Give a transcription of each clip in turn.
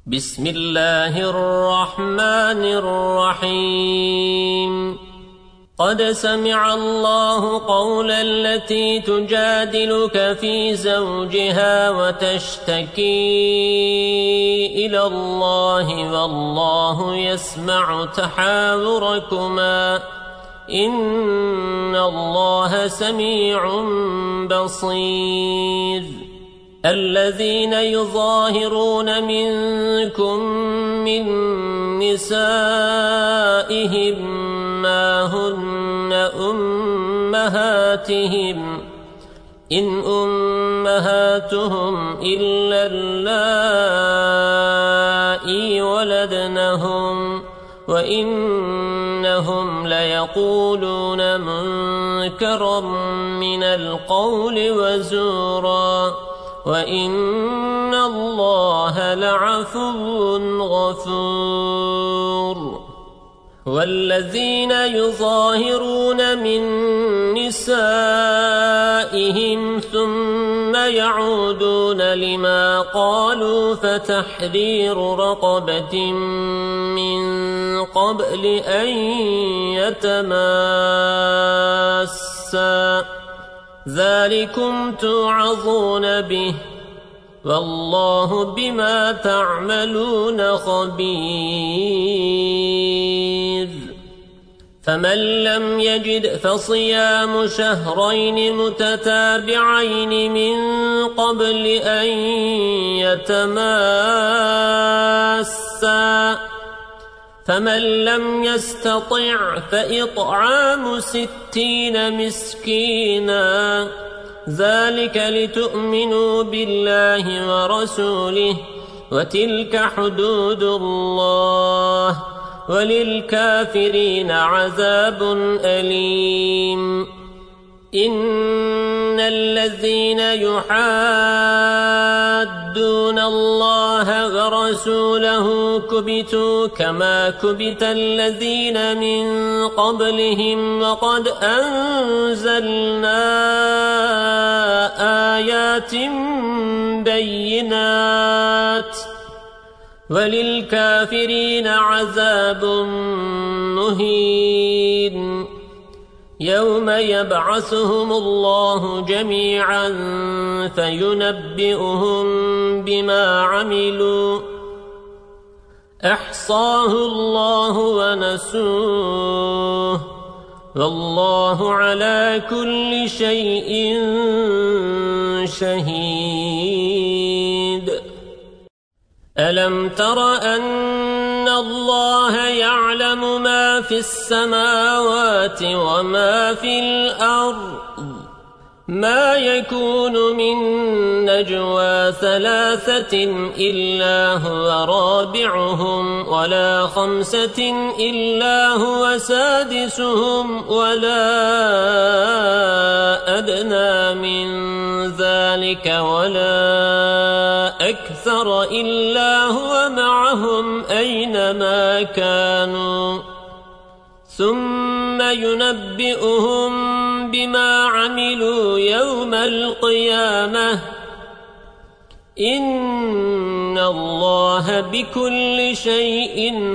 بسم الله الرحمن الرحيم قد سمع الله قول التي تجادلك في زوجها وتشتكي إلى الله والله يسمع تحاوركما إن الله سميع بصير الذين يظاهرون منكم من نسائهم ما هن أمهاتهم إن أمهاتهم إلا اللائي ولدنهم وإنهم ليقولون منكرا من القول وزورا وإن الله لعفو غفور والذين يظاهرون من نسائهم ثم يعودون لما قالوا فتحرير رقبة من قبل أن يتماسا ذلكم توعظون به والله بما تعملون خبير فمن لم يجد فصيام شهرين متتابعين من قبل أن يتماسا فمن لم يستطع فإطعام 60 مسكينا ذلك لتؤمنوا بالله ورسوله وتلك حدود الله وللكافرين عذاب أليم إن الذين يحادون الله ورسوله كبتوا كما كبت الذين من قبلهم وقد أنزلنا آيات بينات وللكافرين عذاب مهين يوم يبعثهم الله جميعا فينبئهم بما عملوا أحصاه الله ونسوه والله على كل شيء شهيد ألم تر أن الله يعلم ما في السماوات وما في الأرض ما يكون من نجوى 3 إلا هو رابعهم ولا 5 إلا هو سادسهم ولا أدنى من ذلك ولا أكثر إلا هو معهم أينما كانوا ثم ينبئهم بما عملوا يوم القيامة إن الله بكل شيء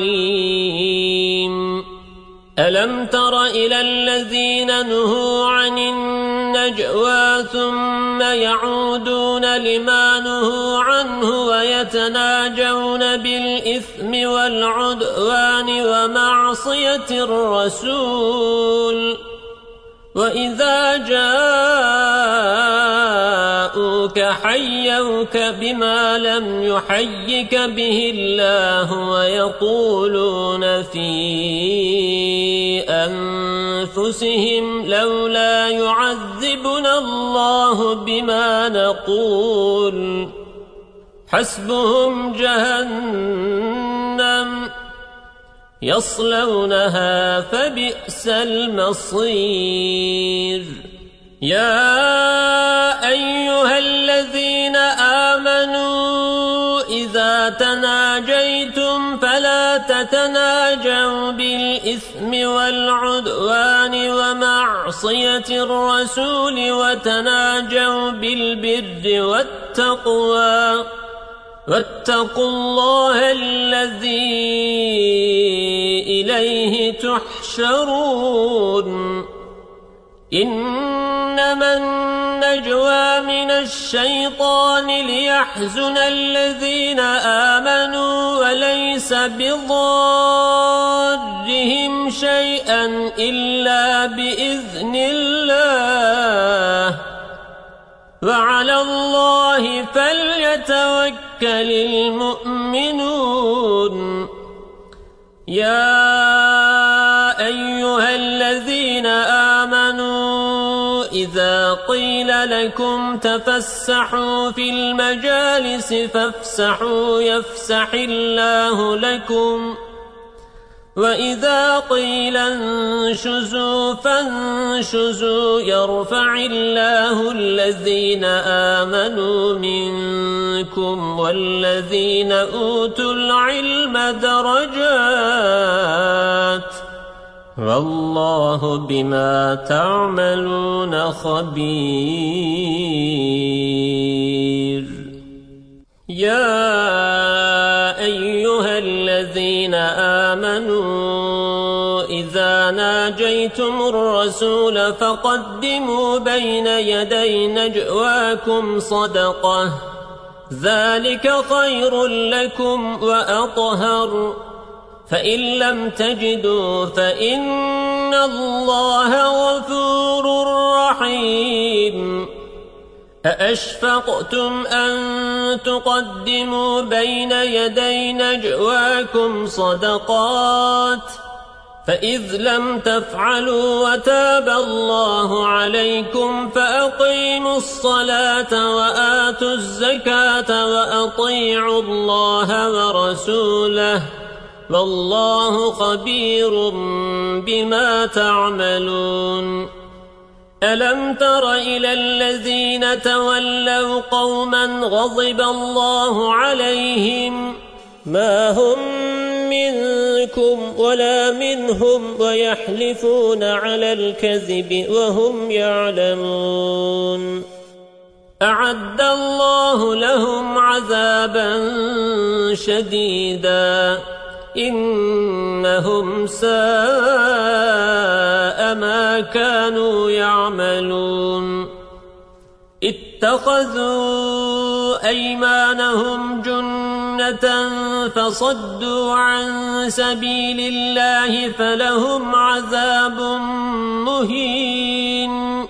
عليم ألم تر إلى الذين نهوا عن النجوى ثم يعودون لما نهوا عنه ويتناجون بالإثم والعدوان ومعصية الرسول وإذا جاءوك حيوك بما لم يحيك به الله ويقولون في أنفسهم لولا يعذبنا الله بما نقول حسبهم جهنم يصلونها فبئس المصير يا أيها الذين آمنوا إذا تناجيتم فلا تتناجوا بالإثم والعدوان ومعصية الرسول وتناجوا بالبر والتقوى واتقوا الله الذي إليه تحشرون إنما النجوى من الشيطان ليحزن الذين آمنوا وليس بضارهم شيئا إلا بإذن الله وعلى الله فليتوكل المؤمنون يا أيها الذين آمنوا إذا قيل لكم تفسحوا في المجالس فافسحوا يفسح الله لكم وإذا قيل انشزوا فانشزوا يرفع الله الذين آمنوا منكم والذين أوتوا العلم درجات والله بما تعملون خبير يا أيها الذين آمنوا إذا ناجيتم الرسول فقدموا بين يدي نجواكم صدقة ذلك خير لكم وأطهر فإن لم تجدوا فإن الله غفور رحيم أأشفقتم أن تقدموا بين يدي نجواكم صدقات فإذ لم تفعلوا وتاب الله عليكم فأقيموا الصلاة وآتوا الزكاة وأطيعوا الله ورسوله والله خبير بما تعملون ألم تر إلى الذين تولوا قوما غضب الله عليهم ما هم منكم ولا منهم ويحلفون على الكذب وهم يعلمون أعد الله لهم عذابا شديدا إنهم ساء ما كانوا يعملون اتخذوا أيمانهم جنة فصدوا عن سبيل الله فلهم عذاب مهين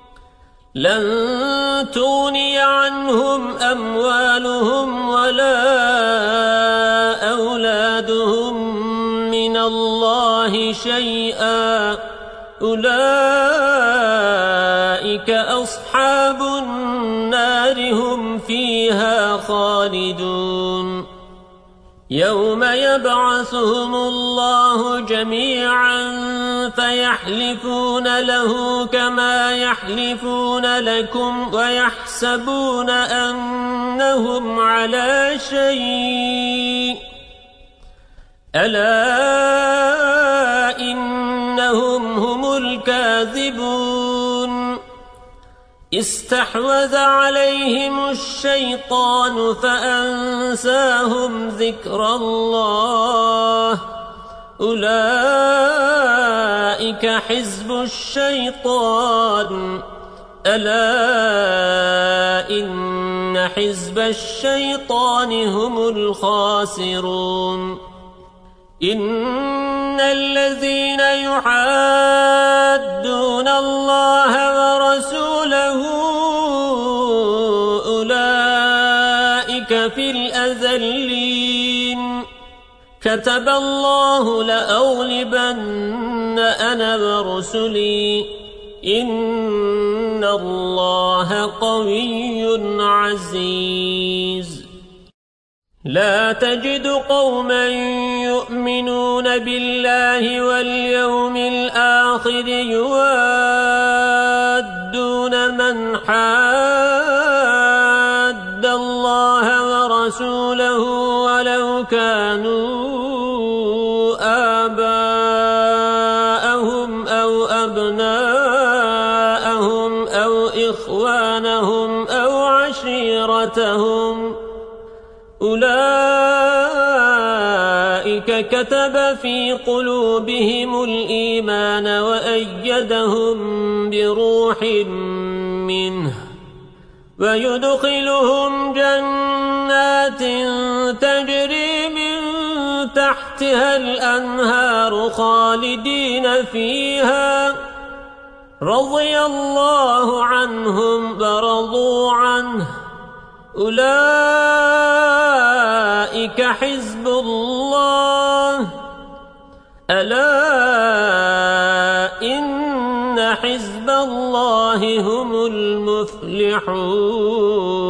لن تغني عنهم أموالهم ولا أولادهم من الله شيئا أولئك أصحاب النار هم فيها خالدون يوم يبعثهم الله جميعا فيحلفون له كما يحلفون لكم ويحسبون أنهم على شيء ألا إنهم هم الكاذبون استحوذ عليهم الشيطان فأنساهم ذكر الله أولئك حزب الشيطان ألا إن حزب الشيطان هم الخاسرون إن الذين يحادون الله ورسوله أولئك في الأذلين كتب الله لأغلبن أنا ورسلي إن الله قوي عزيز لا تجد قوما يؤمنون بالله واليوم الآخر يوادون من حاد الله ورسوله ولو كانوا آباءهم أو أبناءهم أو إخوانهم أو عشيرتهم أولئك كتب في قلوبهم الإيمان وأيدهم بروح منه ويدخلهم جنات تجري من تحتها الأنهار خالدين فيها رضي الله عنهم ورضوا عنه أولئك حزب الله ألا إن حزب الله هم المفلحون